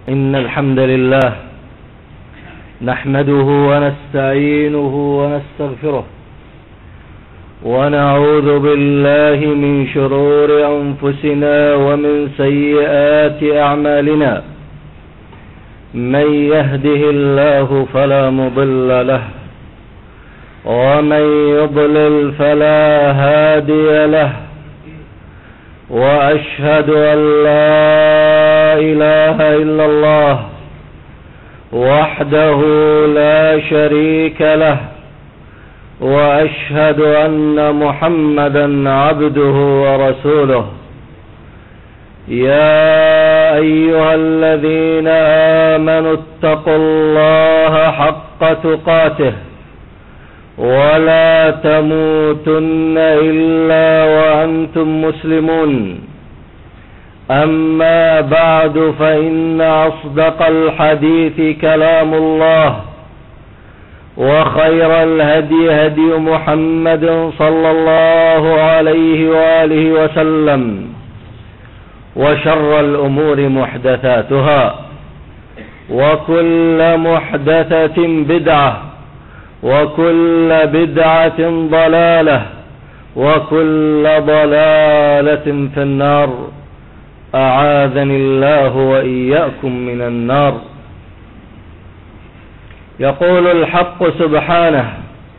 إن الحمد لله نحمده ونستعينه ونستغفره ونعوذ بالله من شرور أنفسنا ومن سيئات أعمالنا. من يهده الله فلا مضل له ومن يضلل فلا هادي له، وأشهد أن لا إله إلا الله وحده لا شريك له، وأشهد أن محمدا عبده ورسوله. يا أيها الذين آمنوا اتقوا الله حق تقاته ولا تموتن إلا وأنتم مسلمون. أما بعد، فإن أصدق الحديث كلام الله، وخير الهدي هدي محمد صلى الله عليه وآله وسلم، وشر الأمور محدثاتها، وكل محدثة بدعة، وكل بدعة ضلالة، وكل ضلالة في النار. أعاذني الله وإياكم من النار. يقول الحق سبحانه: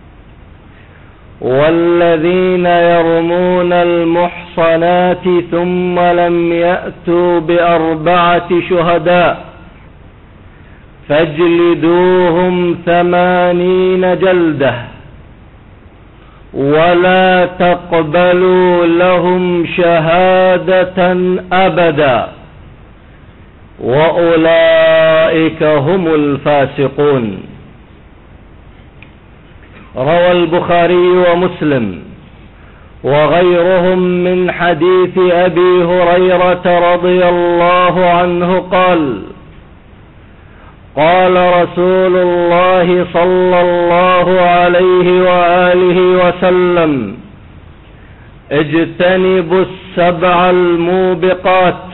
والذين يرمون المحصنات ثم لم يأتوا بأربعة شهداء فاجلدوهم 80 جلدة ولا تقبلوا لهم شهادة أبدا وأولئك هم الفاسقون. روى البخاري ومسلم وغيرهم من حديث أبي هريرة رضي الله عنه قال: قال رسول الله صلى الله عليه وآله وسلم: اجتنبوا السبع الموبقات.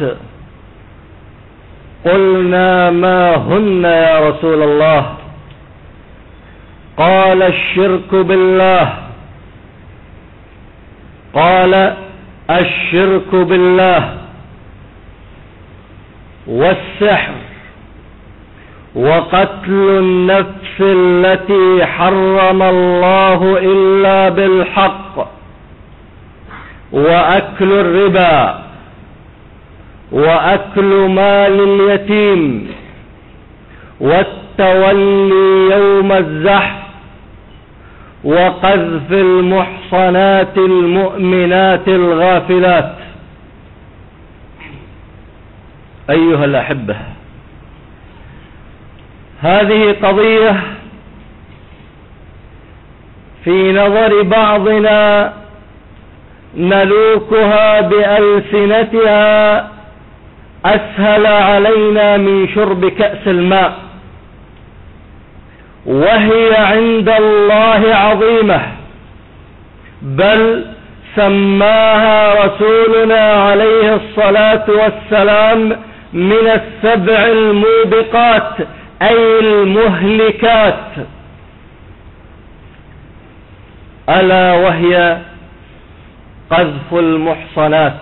قلنا: ما هن يا رسول الله؟ قال: الشرك بالله. قال: الشرك بالله، والسحر، وقتل النفس التي حرم الله إلا بالحق، وأكل الربا، وأكل مال اليتيم، والتولي يوم الزحف، وقذف المحصنات المؤمنات الغافلات. أيها الأحبة، هذه قضية في نظر بعضنا نلوكها بألسنتها أسهل علينا من شرب كأس الماء، وهي عند الله عظيمة، بل سماها رسولنا عليه الصلاة والسلام من السبع الموبقات، أي المهلكات، ألا وهي قذف المحصنات.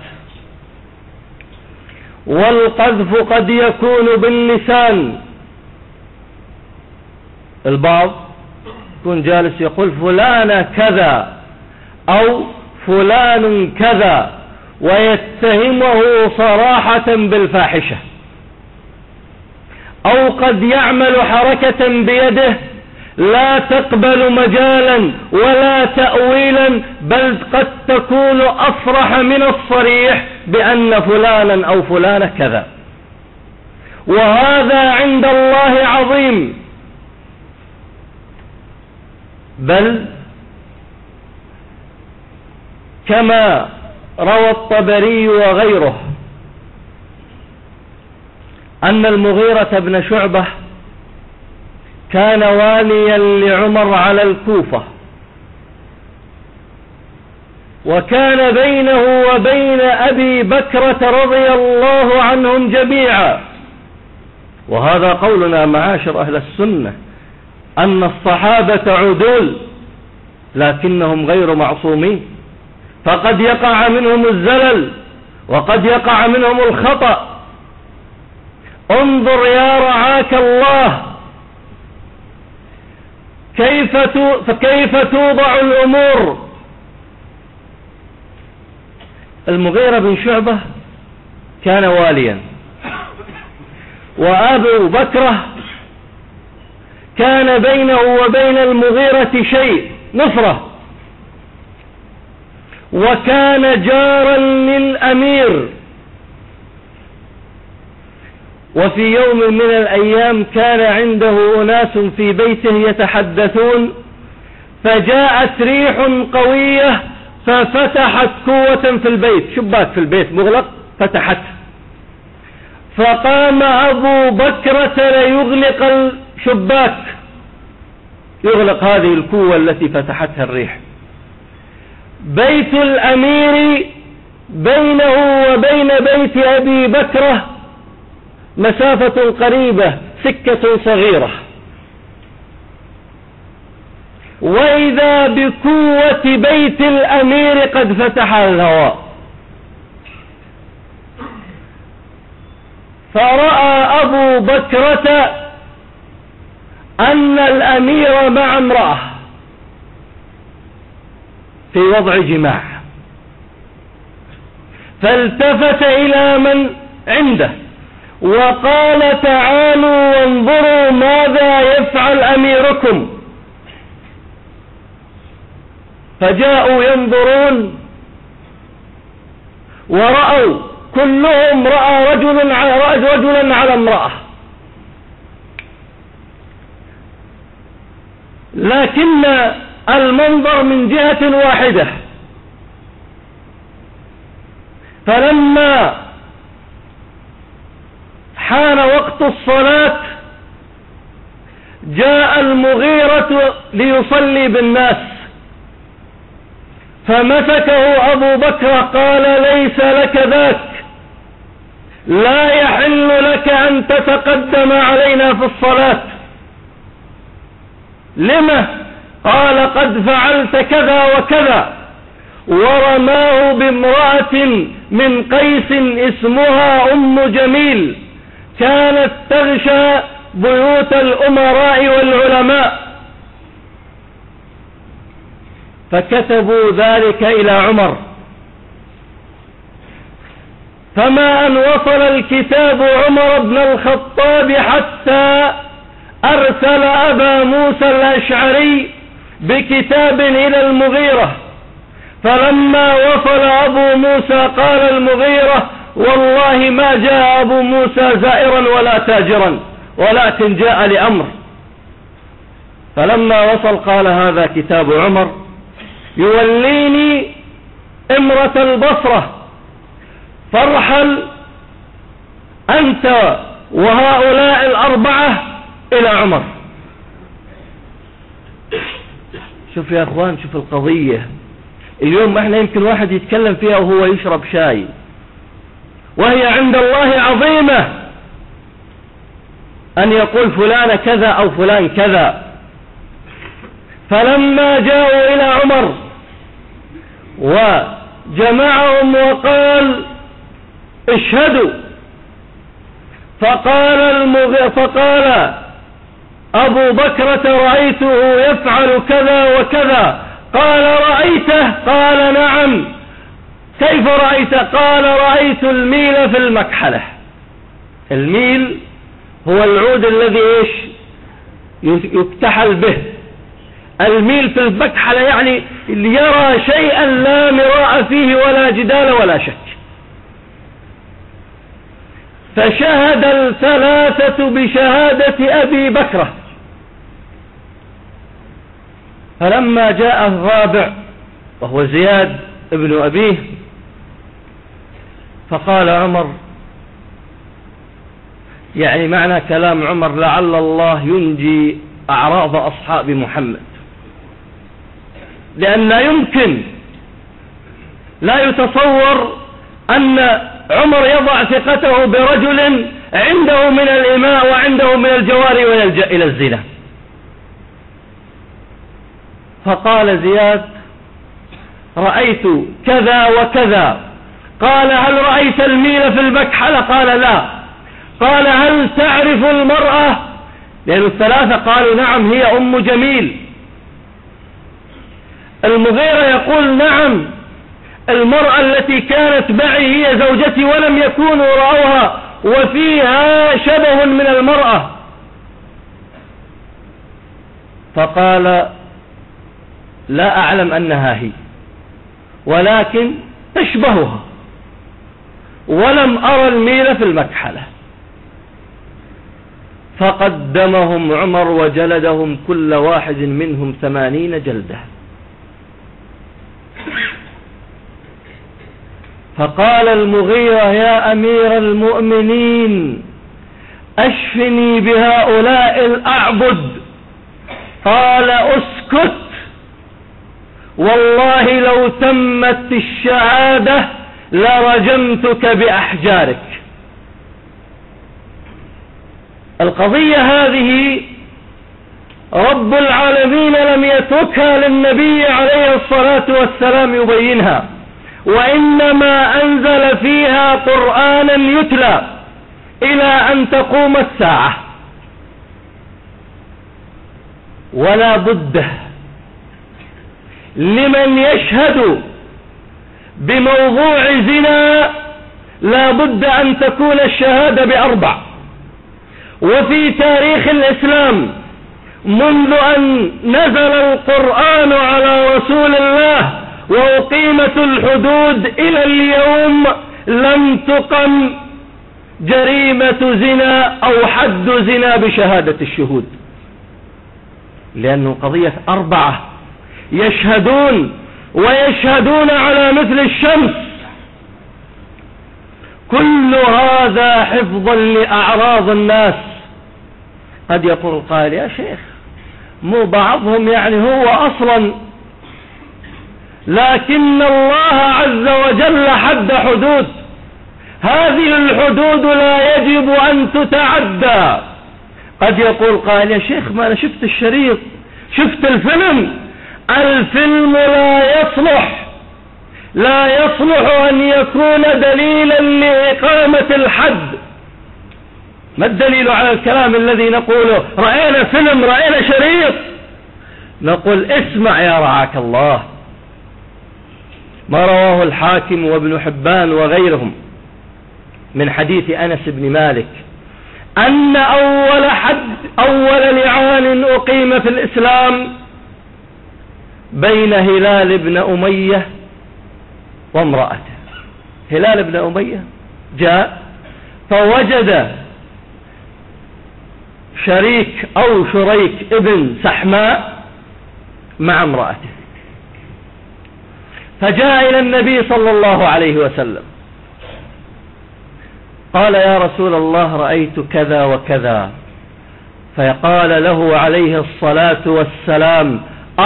والقذف قد يكون باللسان، البعض يكون جالس يقول فلان كذا أو فلان كذا، ويتهمه صراحة بالفاحشة، أو قد يعمل حركة بيده لا تقبل مجالا ولا تأويلا، بل قد تكون أصرح من الصريح بأن فلانا أو فلانة كذا، وهذا عند الله عظيم. بل كما روى الطبري وغيره أن المغيرة بن شعبة كان واليا لعمر على الكوفة، وكان بينه وبين أبي بكرة رضي الله عنهم جميعا وهذا قولنا معاشر أهل السنة، أن الصحابة عدول لكنهم غير معصومين، فقد يقع منهم الزلل وقد يقع منهم الخطأ. انظر يا رعاك الله كيف توضع الأمور. المغيرة بن شعبة كان واليا، وأبو بكرة كان بينه وبين المغيرة شيء، نفرة، وكان جارا للأمير. وفي يوم من الأيام كان عنده أناس في بيته يتحدثون، فجاءت ريح قوية ففتحت قوة في البيت، شباك في البيت مغلق فتحت، فقام أبو بكرة ليغلق الشباك، يغلق هذه القوة التي فتحتها الريح. بيت الأمير بينه وبين بيت أبي بكرة مسافة قريبة، سكة صغيرة، وإذا بقوة بيت الأمير قد فتح الهواء، فرأى أبو بكرة أن الأمير مع امرأة في وضع جماع، فالتفت إلى من عنده وقال تعالوا وانظروا ماذا يفعل أميركم. فجاءوا ينظرون ورأوا كلهم رأى رجلا على امرأة، لكن المنظر من جهة واحدة. فلما حان وقت الصلاة جاء المغيرة ليصلي بالناس، فمسكه أبو بكر قال ليس لك ذاك، لا يحل لك أن تتقدم علينا في الصلاة. لما؟ قال قد فعلت كذا وكذا، ورماه بامرأة من قيس اسمها أم جميل، كانت تغشى بيوت الأمراء والعلماء. فكتبوا ذلك إلى عمر، فما أن وصل الكتاب عمر بن الخطاب حتى أرسل أبا موسى الأشعري بكتاب إلى المغيرة. فلما وصل أبو موسى قال المغيرة والله ما جاء أبو موسى زائرا ولا تاجرا، ولكن جاء لأمر. فلما وصل قال هذا كتاب عمر يوليني امرة البصرة، فارحل أنت وهؤلاء الأربعة إلى عمر. شوف يا أخوان، شوف القضية. اليوم احنا يمكن واحد يتكلم فيها وهو يشرب شاي، وهي عند الله عظيمة أن يقول فلان كذا أو فلان كذا. فلما جاءوا إلى عمر وجمعهم وقال اشهدوا، فقال أبو بكرة رأيته يفعل كذا وكذا. قال رأيته؟ قال نعم. كيف رأيت؟ قال رأيت الميل في المكحلة. الميل هو العود الذي يكتحل به. الميل في المكحلة يعني يرى شيئا لا مراء فيه ولا جدال ولا شك. فشهد الثلاثة بشهادة أبي بكرة. فلما جاء الرابع وهو زياد ابن أبيه، فقال عمر، يعني معنى كلام عمر لعل الله ينجي أعراض أصحاب محمد، لأن لا يمكن، لا يتصور أن عمر يضع ثقته برجل عنده من الإماء وعنده من الجواري ويلجأ إلى الزنا. فقال زياد: رأيت كذا وكذا. قال: هل رأيت الميل في المكحلة؟ قال: لا. قال: هل تعرف المرأة؟ لأن الثلاثة قالوا: نعم، هي أم جميل. المغيرة يقول: نعم، المرأة التي كانت معي هي زوجتي ولم يكونوا رأوها وفيها شبه من المرأة. فقال: لا أعلم أنها هي، ولكن تشبهها، ولم أرى الميل في المكحلة. فقدمهم عمر وجلدهم كل واحد منهم 80 جلدة. فقال المغيرة: يا أمير المؤمنين، أشفني بهؤلاء الأعبد. قال: أسكت، والله لو تمت الشهادة لرجمتك بأحجارك. القضية هذه رب العالمين لم يتركها للنبي عليه الصلاة والسلام يبينها، وإنما أنزل فيها قرآنا يتلى إلى أن تقوم الساعة. ولا بد لمن يشهد بموضوع زنا لا بد أن تكون الشهادة ب4. وفي تاريخ الإسلام منذ أن نزل القرآن على رسول الله وأقيمت الحدود إلى اليوم لم تقم جريمة زنا أو حد زنا بشهادة الشهود، لأنه قضية 4 يشهدون ويشهدون على مثل الشمس. كل هذا حفظا لأعراض الناس. قد يقول القائل: يا شيخ، مو بعضهم يعني هو أصلا، لكن الله عز وجل حد حدود، هذه الحدود لا يجب أن تتعدى. قد يقول قائل: يا شيخ، ما أنا شفت الشريط، شفت الفيلم لا يصلح أن يكون دليلا لإقامة الحد. ما الدليل على الكلام الذي نقوله؟ رأينا فيلم، رأينا شريط. نقول: اسمع يا رعاك الله ما رواه الحاكم وابن حبان وغيرهم من حديث أنس بن مالك أن أول لعان أقيم في الإسلام بين هلال بن أمية وامرأته. هلال بن أمية جاء فوجد شريك أو شريك ابن سحماء مع امرأته، فجاء إلى النبي صلى الله عليه وسلم قال: يا رسول الله، رأيت كذا وكذا. فقال له عليه الصلاة والسلام: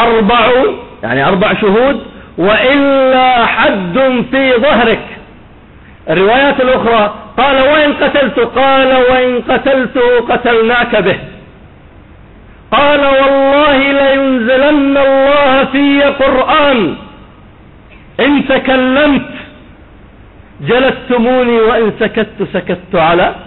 4 شهود، وإلا حد في ظهرك. الروايات الأخرى قال: وإن قتلت؟ قال: وإن قتلته قتلناك به. قال: والله لينزلن الله في قرآن إن تكلمت جلدتموني وإن سكت سكت على.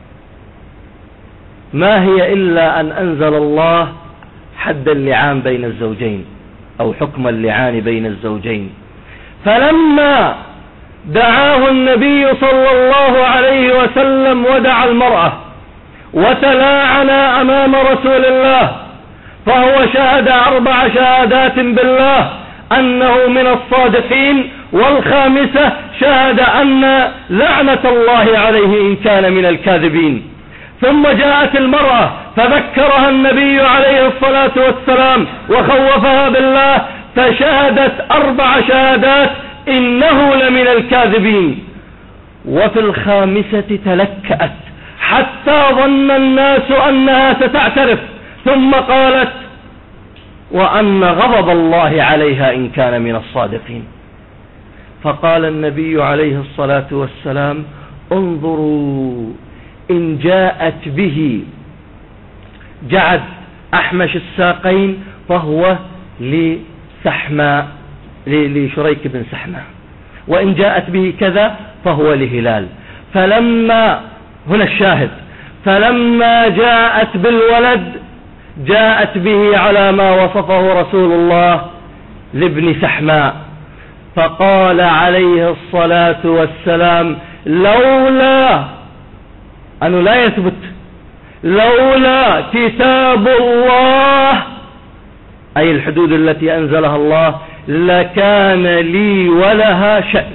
ما هي إلا أن أنزل الله حد اللعان بين الزوجين أو حكم اللعان بين الزوجين. فلما دعاه النبي صلى الله عليه وسلم ودعا المرأة وتلاعنا أمام رسول الله، فهو شهد 4 شهادات بالله أنه من الصادقين، والخامسة شهد أن لعنة الله عليه إن كان من الكاذبين. ثم جاءت المرأة فذكرها النبي عليه الصلاة والسلام وخوفها بالله، فشهدت 4 شهادات إنه لمن الكاذبين. وفي الخامسة تلكأت حتى ظن الناس أنها ستعترف، ثم قالت: وأن غضب الله عليها إن كان من الصادقين. فقال النبي عليه الصلاة والسلام: انظروا إن جاءت به جعد أحمش الساقين فهو لسحماء، لشريك بن سحماء، وإن جاءت به كذا فهو لهلال. فلما هنا الشاهد، فلما جاءت بالولد جاءت به على ما وصفه رسول الله لابن سحماء، فقال عليه الصلاة والسلام: لولا أنه لا يثبت، لولا كتاب الله أي الحدود التي أنزلها الله لكان لي ولها شأن.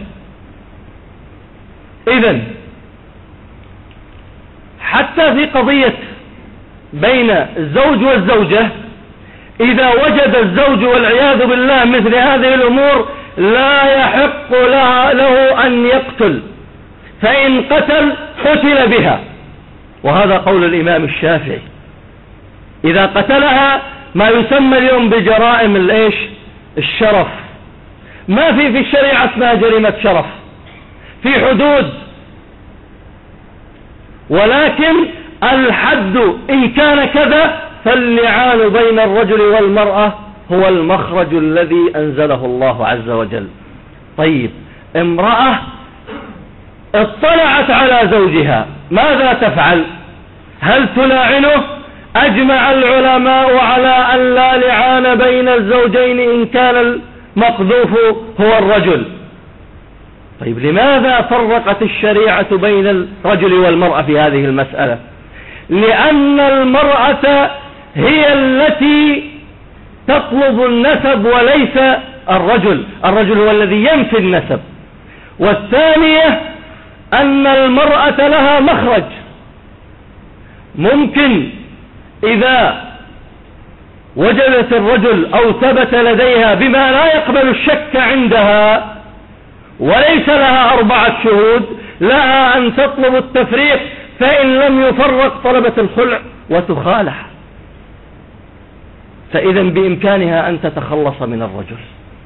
إذن حتى في قضية بين الزوج والزوجة إذا وجد الزوج والعياذ بالله مثل هذه الأمور لا يحق له أن يقتل، فإن قتل بها، وهذا قول الإمام الشافعي. إذا قتلها ما يسمى اليوم بجرائم الشرف، ما في الشريعة اسمها جريمة شرف، في حدود، ولكن الحد إن كان كذا فاللعان بين الرجل والمرأة هو المخرج الذي أنزله الله عز وجل. طيب، امرأة اطلعت على زوجها ماذا تفعل؟ هل تلاعنه؟ أجمع العلماء على أن لا لعان بين الزوجين إن كان المقذوف هو الرجل. طيب، لماذا فرقت الشريعة بين الرجل والمرأة في هذه المسألة؟ لأن المرأة هي التي تطلب النسب وليس الرجل، الرجل هو الذي ينفي النسب. والثانية أن المرأة لها مخرج، ممكن إذا وجدت الرجل أو ثبت لديها بما لا يقبل الشك عندها وليس لها 4 شهود لها أن تطلب التفريق، فإن لم يفرق طلبت الخلع وتخالع، فإذا بإمكانها أن تتخلص من الرجل.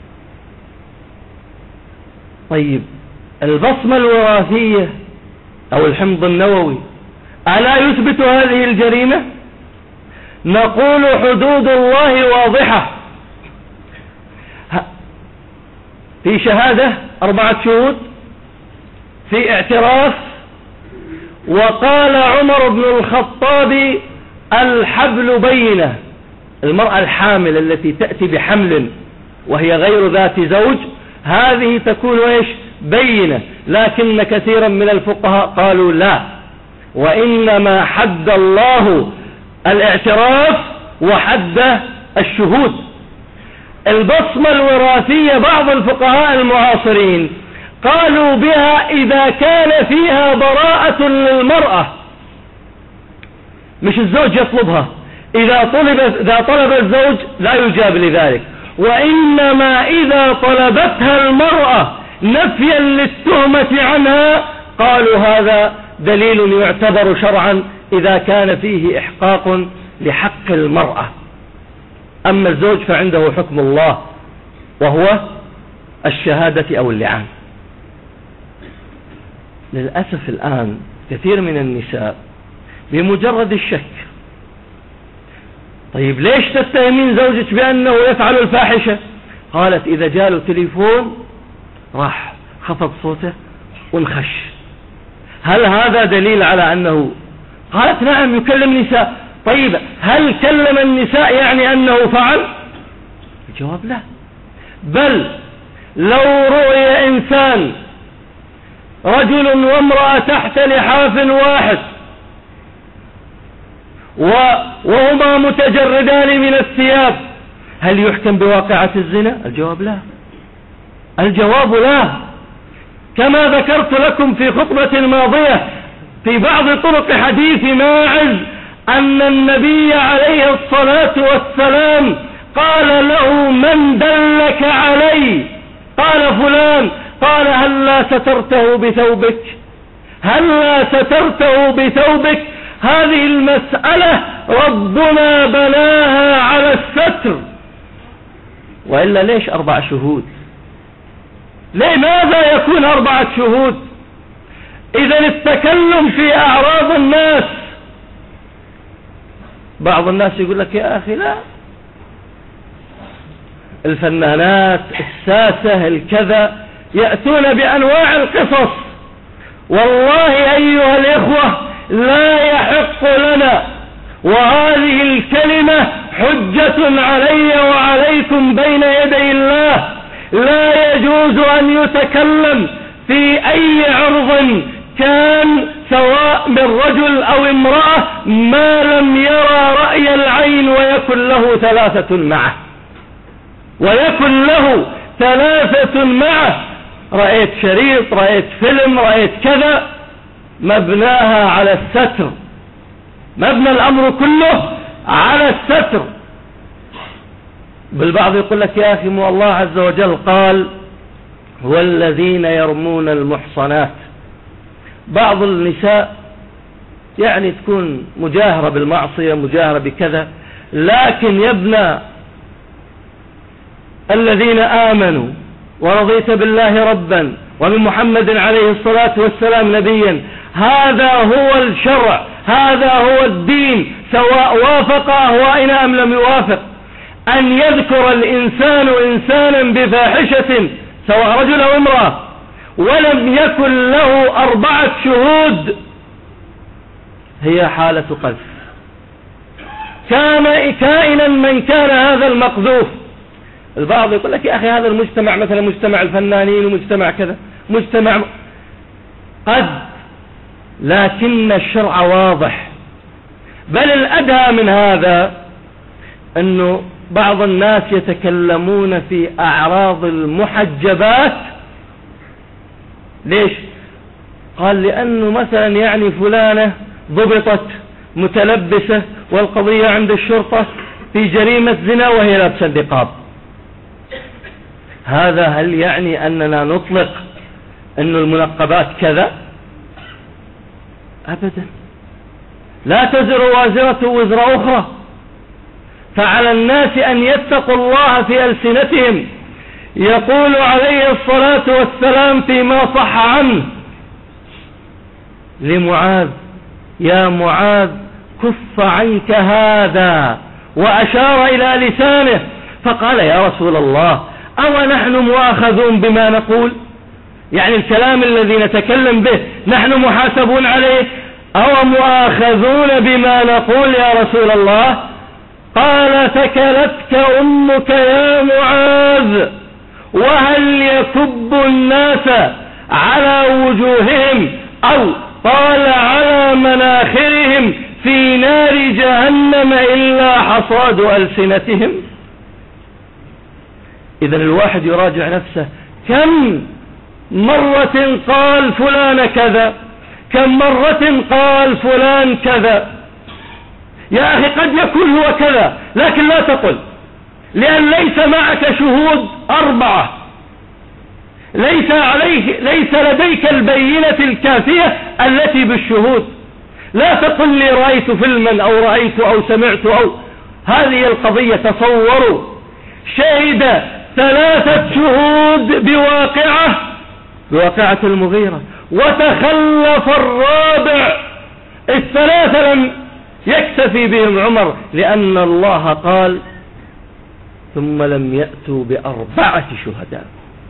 طيب، البصمة الوراثية أو الحمض النووي ألا يثبت هذه الجريمة؟ نقول حدود الله واضحة، في شهادة 4 شهود، في اعتراف. وقال عمر بن الخطاب: الحبل بينة، المرأة الحامل التي تأتي بحمل وهي غير ذات زوج هذه تكون بينة. لكن كثيرا من الفقهاء قالوا لا، وإنما حد الله الاعتراف وحد الشهود. البصمة الوراثية بعض الفقهاء المعاصرين قالوا بها إذا كان فيها براءة للمرأة، مش الزوج يطلبها، إذا طلب الزوج لا يجاب لذلك، وإنما إذا طلبتها المرأة نفيا للتهمة عنها قالوا هذا دليل يعتبر شرعا إذا كان فيه إحقاق لحق المرأة. أما الزوج فعنده حكم الله وهو الشهادة أو اللعان. للأسف الآن كثير من النساء بمجرد الشك، طيب ليش تتهمين زوجك بأنه يفعل الفاحشة؟ قالت إذا جاله تليفون راح خفض صوته ونخش. هل هذا دليل على أنه؟ قالت نعم يكلم نساء. طيب هل كلم النساء يعني أنه فعل؟ الجواب لا، بل لو رؤي إنسان رجل وامرأة تحت لحاف واحد وهما متجردان من الثياب هل يحكم بواقعة الزنا؟ الجواب لا، الجواب لا. كما ذكرت لكم في خطبة ماضية في بعض طرق حديث ماعز أن النبي عليه الصلاة والسلام قال له من دلك علي؟ قال فلان. قال هلا سترته بثوبك؟ هلا سترته بثوبك؟ هذه المسألة ربنا بناها على الستر، وإلا ليش 4 شهود؟ لماذا يكون 4 شهود؟ إذن التكلم في أعراض الناس، بعض الناس يقول لك يا أخي لا، الفنانات الساسة الكذا يأتون بأنواع القصص. والله أيها الإخوة لا يحق لنا، وهذه الكلمة حجة علي وعليكم بين يدي الله، لا يجوز أن يتكلم في أي عرض كان سواء من رجل أو امرأة ما لم يرى رأي العين ويكن له ثلاثة معه، رأيت شريط، رأيت فيلم، رأيت كذا، مبناها على الستر، مبنى الأمر كله على الستر. بالبعض يقول لك يا أخي مو الله عز وجل قال والذين يرمون المحصنات. بعض النساء يعني تكون مجاهرة بالمعصية، مجاهرة بكذا، لكن يبنى الذين آمنوا ورضيت بالله ربا وبمحمد عليه الصلاة والسلام نبيا، هذا هو الشرع، هذا هو الدين، سواء وافق أهوائنا أم لم يوافق. أن يذكر الإنسان إنسانا بفاحشة سواء رجل أو امرأة ولم يكن له 4 شهود هي حالة قذف، كائنا من كان هذا المقذوف. البعض يقول لك يا أخي هذا المجتمع مثلا مجتمع الفنانين ومجتمع كذا، مجتمع قد، لكن الشرع واضح. بل الأدهى من هذا أنه بعض الناس يتكلمون في أعراض المحجبات. ليش؟ قال لأنه مثلا يعني فلانة ضبطت متلبسة والقضية عند الشرطة في جريمة زنا وهي لابسة النقاب. هذا هل يعني أننا نطلق أن المنقبات كذا؟ أبدا، لا تزر وازرة وزر أخرى. فعلى الناس أن يتقوا الله في ألسنتهم. يقول عليه الصلاة والسلام فيما صح عنه لمعاذ: يا معاذ كف عنك هذا، وأشار إلى لسانه، فقال: يا رسول الله أو نحن مؤاخذون بما نقول؟ يعني الكلام الذي نتكلم به نحن محاسبون عليه أو مؤاخذون بما نقول يا رسول الله؟ قال: ثكلتك أمك يا معاذ، وهل يكب الناس على وجوههم أو قال على مناخرهم في نار جهنم إلا حصاد ألسنتهم؟ إذا الواحد يراجع نفسه، كم مرة قال فلان كذا، كم مرة قال فلان كذا. يا أخي قد يكون هو كذا لكن لا تقل، لأن ليس معك شهود 4، ليس لديك البينة الكافية التي بالشهود. لا تقل لي رأيت فيلما أو رأيت أو سمعت أو هذه القضية. تصوروا شهد 3 شهود بواقعة المغيرة، وتخلف الرابع. ال3 لم يكتفي بهم عمر، لأن الله قال: ثم لم يأتوا ب4 شهداء.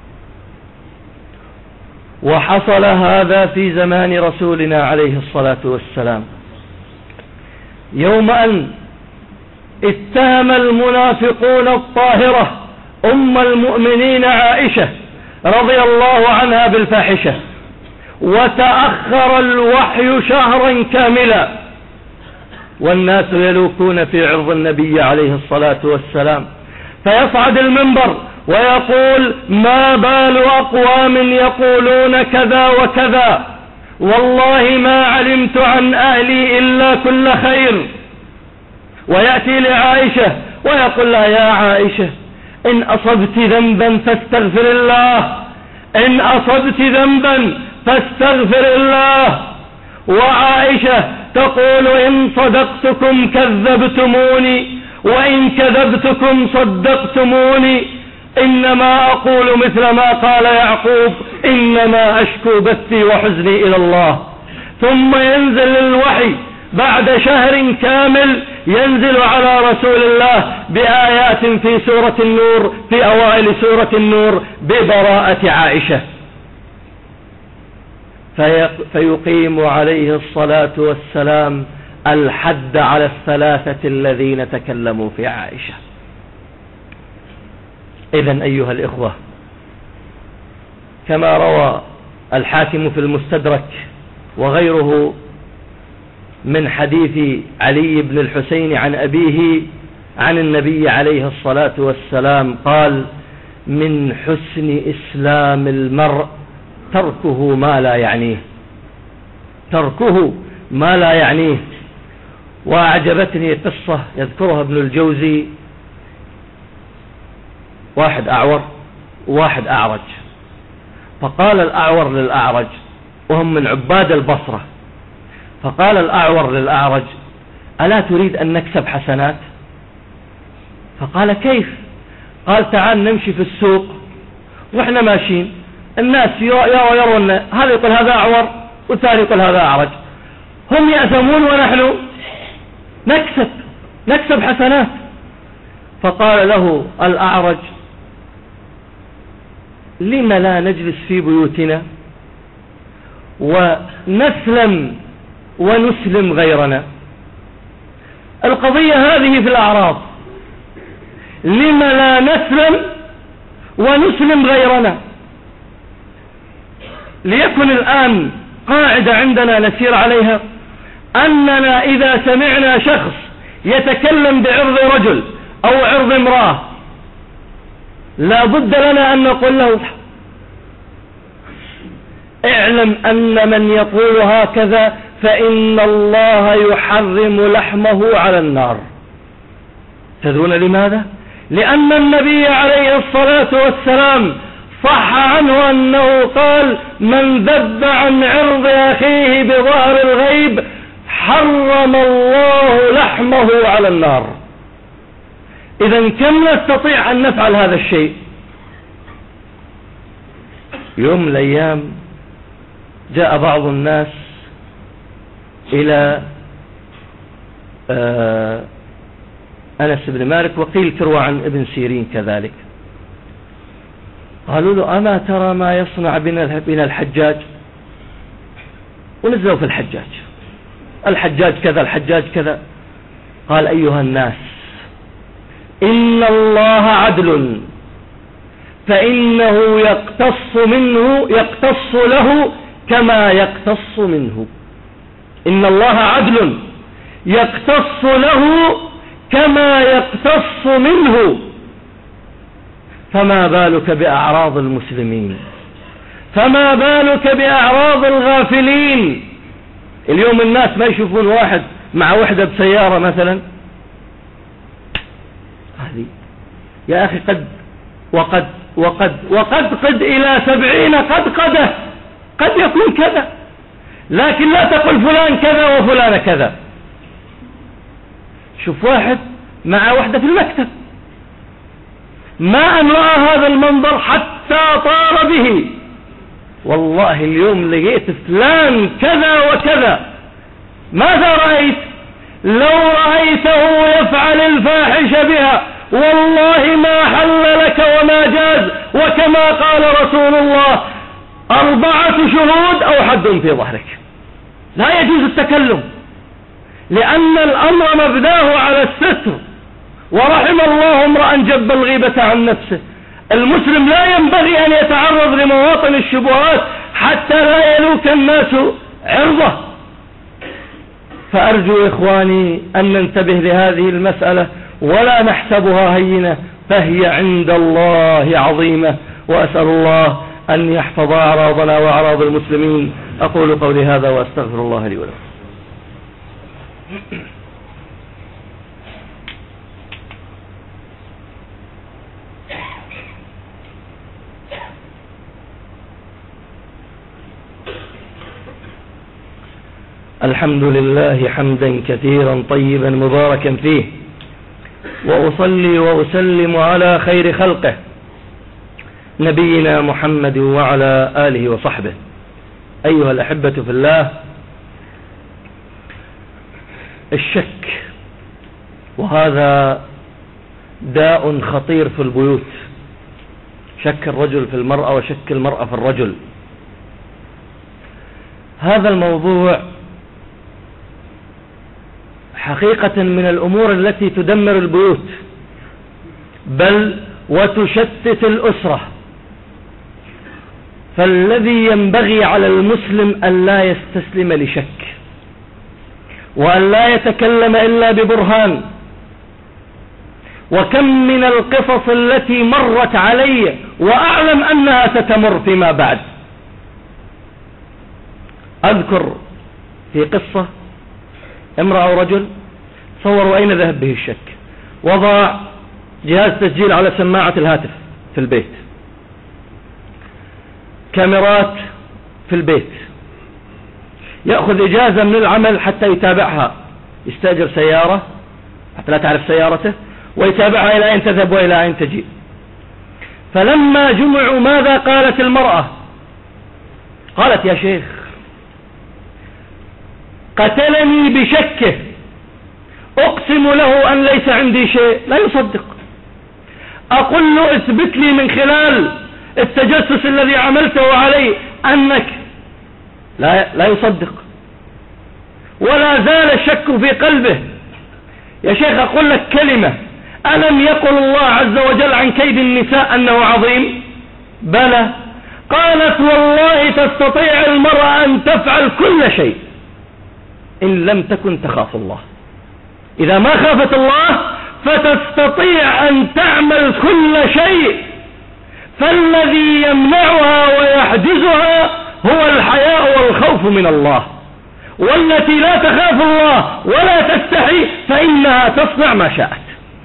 وحصل هذا في زمان رسولنا عليه الصلاة والسلام، يوم أن اتهم المنافقون الطاهرة أم المؤمنين عائشة رضي الله عنها بالفاحشة، وتأخر الوحي شهرا كاملا والناس يلوكون في عرض النبي عليه الصلاة والسلام، فيصعد المنبر ويقول: ما بال أقوام يقولون كذا وكذا، والله ما علمت عن أهلي إلا كل خير. ويأتي لعائشة ويقول لها: يا عائشة إن أصبت ذنبا فاستغفر الله، إن أصبت ذنبا فاستغفر الله. وعائشة تقول: إن صدقتكم كذبتموني، وإن كذبتكم صدقتموني. إنما أقول مثل ما قال يعقوب: إنما أشكو بثي وحزني إلى الله. ثم ينزل الوحي بعد شهر كامل، ينزل على رسول الله بآيات في سورة النور، في أوائل سورة النور، ببراءة عائشة، فيقيم عليه الصلاة والسلام الحد على الثلاثة الذين تكلموا في عائشة. إذن أيها الإخوة، كما روى الحاكم في المستدرك وغيره من حديث علي بن الحسين عن أبيه عن النبي عليه الصلاة والسلام قال: من حسن إسلام المرء تركه ما لا يعنيه، تركه ما لا يعنيه. وأعجبتني قصة يذكرها ابن الجوزي: واحد أعور وواحد أعرج، فقال الأعور للأعرج، وهم من عباد البصرة، فقال الأعور للأعرج: ألا تريد أن نكسب حسنات؟ فقال: كيف؟ قال: تعال نمشي في السوق وإحنا ماشيين، الناس يرون هذا يقول هذا أعور والثاني يقول هذا أعرج، هم يأثمون ونحن نكسب حسنات. فقال له الأعرج: لم لا نجلس في بيوتنا ونسلم ونسلم غيرنا؟ القضية هذه في الأعراض، لم لا نسلم ونسلم غيرنا؟ ليكن الآن قاعدة عندنا نسير عليها، أننا إذا سمعنا شخص يتكلم بعرض رجل أو عرض امرأة، لا بد لنا أن نقول له: اعلم أن من يقول هكذا فإن الله يحرم لحمه على النار. تدرون لماذا؟ لأن النبي عليه الصلاة والسلام صح عنه أنه قال: من ذب عن عرض أخيه بظهر الغيب حرم الله لحمه على النار. إذن كم نستطيع أن نفعل هذا الشيء؟ يوم من الأيام جاء بعض الناس إلى أنس بن مالك، وقيل تروى عن ابن سيرين كذلك، قالوا له: أما ترى ما يصنع بنا الحجاج؟ ونزلوا في الحجاج كذا، الحجاج كذا. قال: أيها الناس، إن الله عدل، فإنه يقتص له كما يقتص منه. إن الله عدل يقتص له كما يقتص منه، فما بالك بأعراض المسلمين؟ فما بالك بأعراض الغافلين؟ اليوم الناس ما يشوفون واحد مع وحدة بسيارة مثلا، هذه يا أخي قد إلى 70 قده، قد يكون كذا، لكن لا تقل فلان كذا وفلان كذا. شوف واحد مع وحدة في المكتب، ما أن رأى هذا المنظر حتى طار به، والله اليوم لقيت فلان كذا وكذا. ماذا رأيت؟ لو رأيته يفعل الفاحش بها والله ما حل لك وما جاز، وكما قال رسول الله: 4 شهود أو حد في ظهرك. لا يجوز التكلم، لأن الأمر مبناه على الستر، ورحم الله امرأ جب الغيبة عن نفسه. المسلم لا ينبغي أن يتعرض لمواطن الشبهات حتى لا يلوك الناس عرضه. فأرجو إخواني أن ننتبه لهذه المسألة ولا نحسبها هينة، فهي عند الله عظيمة، وأسأل الله أن يحفظ أعراضنا وأعراض المسلمين. أقول قولي هذا وأستغفر الله لي ولكم. الحمد لله حمدا كثيرا طيبا مباركا فيه، وأصلي وأسلم على خير خلقه نبينا محمد وعلى آله وصحبه. أيها الأحبة في الله، الشك، وهذا داء خطير في البيوت، شك الرجل في المرأة وشك المرأة في الرجل. هذا الموضوع حقيقة من الأمور التي تدمر البيوت، بل وتشتت الأسرة. فالذي ينبغي على المسلم أن لا يستسلم لشك، وأن لا يتكلم إلا ببرهان. وكم من القصص التي مرت علي وأعلم أنها ستمر فيما بعد. أذكر في قصة امرأة ورجل صوروا أين ذهب به الشك، وضع جهاز تسجيل على سماعة الهاتف في البيت، كاميرات في البيت، يأخذ إجازة من العمل حتى يتابعها، يستأجر سيارة حتى لا تعرف سيارته، ويتابعها إلى أين تذهب وإلى أين تجي. فلما جمعوا ماذا قالت المرأة؟ قالت: يا شيخ، قتلني بشكه، أقسم له أن ليس عندي شيء، لا يصدق. أقول له: اثبت لي من خلال التجسس الذي عملته علي أنك لا يصدق، ولا زال الشك في قلبه. يا شيخ، أقول لك كلمة: ألم يقل الله عز وجل عن كيد النساء أنه عظيم؟ بلى. قالت: والله تستطيع المرأة أن تفعل كل شيء إن لم تكن تخاف الله. إذا ما خافت الله فتستطيع أن تعمل كل شيء، فالذي يمنعها ويحجزها هو الحياء والخوف من الله. والتي لا تخاف الله ولا تستحي فإنها تصنع ما شاءت.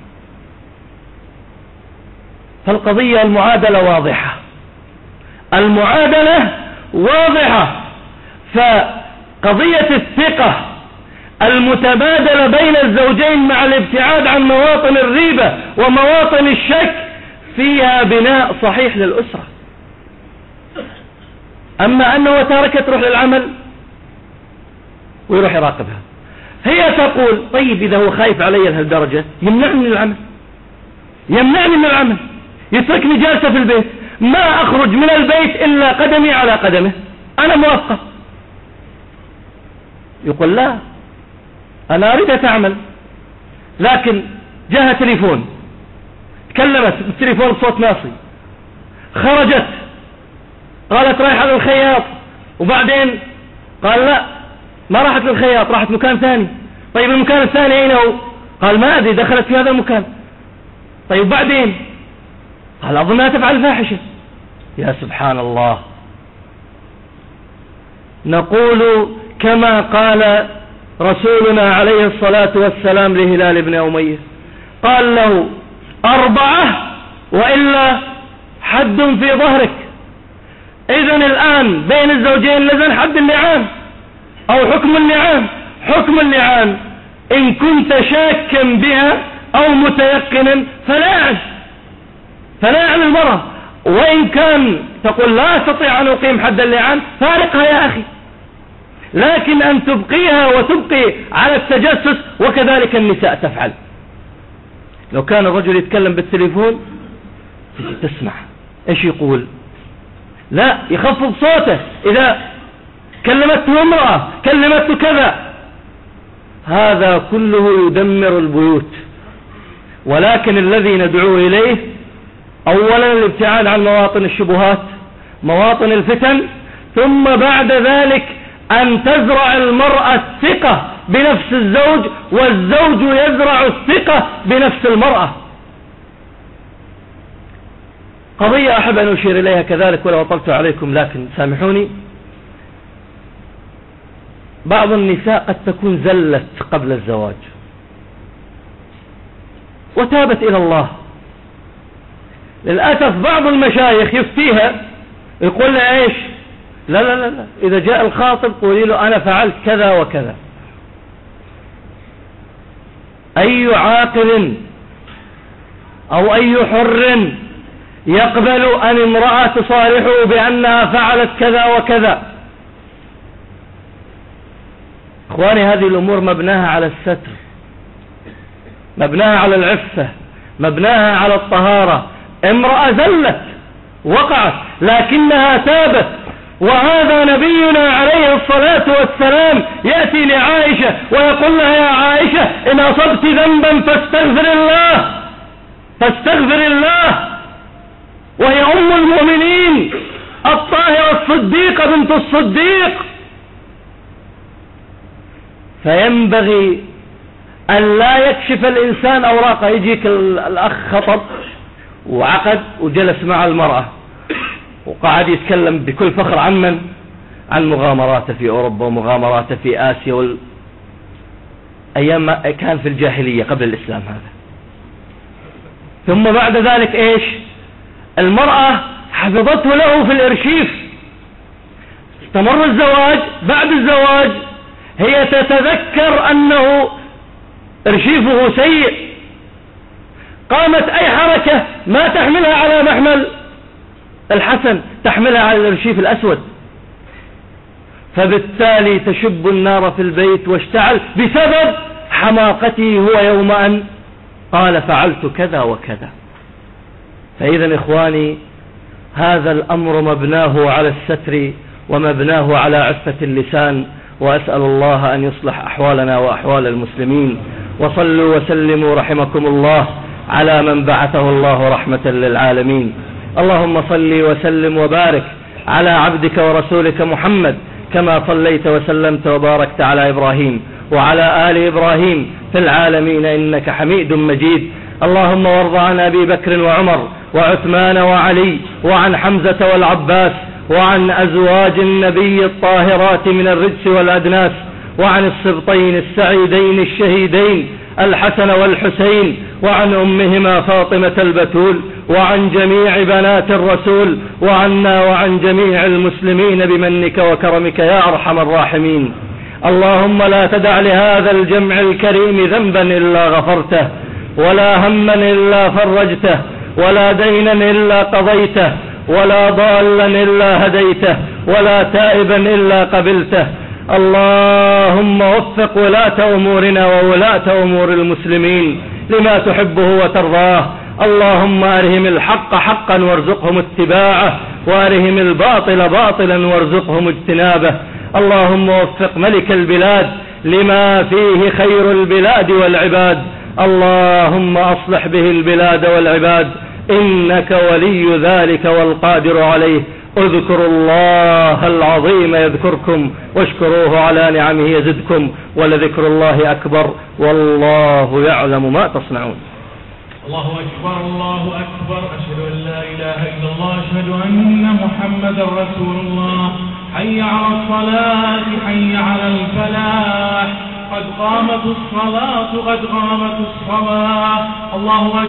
فالقضية المعادلة واضحة، المعادلة واضحة. فقضية الثقة المتبادلة بين الزوجين مع الابتعاد عن مواطن الريبة ومواطن الشك فيها بناء صحيح للأسرة. أما أنه تاركة تروح للعمل ويروح يراقبها، هي تقول: طيب إذا هو خايف علي لهالدرجة يمنعني من العمل، يمنعني من العمل، يتركني جالسة في البيت، ما أخرج من البيت إلا قدمي على قدمه، أنا موافقة. يقول: لا، أنا أريد تعمل، لكن جاءها تليفون، تكلمت بالتليفون بصوت ناصي، خرجت قالت رايحة للخياط، وبعدين قال: لا، ما راحت للخياط، راحت مكان ثاني. طيب المكان الثاني أين هو؟ قال: ما أدري، دخلت في هذا المكان. طيب بعدين؟ قال: أظنها تفعل فاحشة. يا سبحان الله. نقول كما قال رسولنا عليه الصلاة والسلام لهلال بن أمية، قال له: 4 وإلا حد في ظهرك. إذن الآن بين الزوجين لزن حد اللعان أو حكم اللعان. حكم اللعان إن كنت شاكا بها أو متيقنا فلاعن المرأة، وإن كان تقول لا أستطيع أن أقيم حد اللعان فارقها يا أخي. لكن أن تبقيها وتبقي على التجسس، وكذلك النساء تفعل. لو كان الرجل يتكلم بالتليفون تسمع إيش يقول، لا، يخفض صوته، إذا كلمته امرأة كلمته كذا. هذا كله يدمر البيوت. ولكن الذي ندعو إليه أولا الابتعاد عن مواطن الشبهات، مواطن الفتن، ثم بعد ذلك أن تزرع المرأة الثقة بنفس الزوج، والزوج يزرع الثقة بنفس المرأة. قضية أحب أن أشير إليها كذلك ولو أطلت عليكم، لكن سامحوني. بعض النساء قد تكون زلت قبل الزواج وتابت إلى الله. للأسف بعض المشايخ يفتيها، يقول لها إيش؟ لا لا لا لا، إذا جاء الخاطب قولي له أنا فعلت كذا وكذا. أي عاقل أو أي حر يقبل أن امرأة تصارحه بأنها فعلت كذا وكذا. إخواني، هذه الأمور مبناها على الستر، مبناها على العفة، مبناها على الطهارة. امرأة زلت وقعت لكنها تابت، وهذا نبينا عليه الصلاة والسلام يأتي لعائشة ويقول لها: يا عائشة، إن أصبت ذنبا فاستغفر الله، فاستغفر الله. وهي أم المؤمنين الطاهرة الصديقة بنت الصديق. فينبغي أن لا يكشف الإنسان أوراقه. يجيك الأخ خطب وعقد وجلس مع المرأة وقعد يتكلم بكل فخر عن من؟ عن مغامراته في أوروبا ومغامراته في آسيا أيام ما كان في الجاهلية قبل الإسلام هذا. ثم بعد ذلك إيش؟ المرأة حفظته له في الإرشيف. استمر الزواج، بعد الزواج هي تتذكر أنه إرشيفه سيء، قامت أي حركة ما تحملها على محمل الحسن، تحملها على الإرشيف الأسود. فبالتالي تشب النار في البيت واشتعل بسبب حماقته هو يوم أن قال فعلت كذا وكذا. فإذا إخواني، هذا الأمر مبناه على الستر ومبناه على عفة اللسان. وأسأل الله أن يصلح أحوالنا وأحوال المسلمين. وصلوا وسلموا رحمكم الله على من بعثه الله رحمة للعالمين. اللهم صل وسلم وبارك على عبدك ورسولك محمد، كما صليت وسلمت وباركت على إبراهيم وعلى آل إبراهيم في العالمين إنك حميد مجيد. اللهم وارض عن أبي بكر وعمر وعثمان وعلي وعن حمزة والعباس وعن أزواج النبي الطاهرات من الرجس والأدناس، وعن السبطين السعيدين الشهيدين الحسن والحسين، وعن أمهما فاطمة البتول، وعن جميع بنات الرسول، وعنا وعن جميع المسلمين بمنك وكرمك يا أرحم الراحمين. اللهم لا تدع لهذا الجمع الكريم ذنبا إلا غفرته، ولا هما إلا فرجته، ولا دينا إلا قضيته، ولا ضالا إلا هديته، ولا تائبا إلا قبلته. اللهم وفق ولاة أمورنا وولاة أمور المسلمين لما تحبه وترضاه. اللهم أرهم الحق حقا وارزقهم اتباعه، وأرهم الباطل باطلا وارزقهم اجتنابه. اللهم وفق ملك البلاد لما فيه خير البلاد والعباد. اللهم أصلح به البلاد والعباد، إنك ولي ذلك والقادر عليه. اذكروا الله العظيم يذكركم، واشكروه على نعمه يزدكم، ولذكر الله أكبر، والله يعلم ما تصنعون. الله أكبر، الله أكبر. أشهد أن لا إله إلا الله، أشهد أن محمدا رسول الله. حي على الصلاة، حي على الفلاح، قد قامت الصلاة، قد قامت الصلاة. الله أكبر.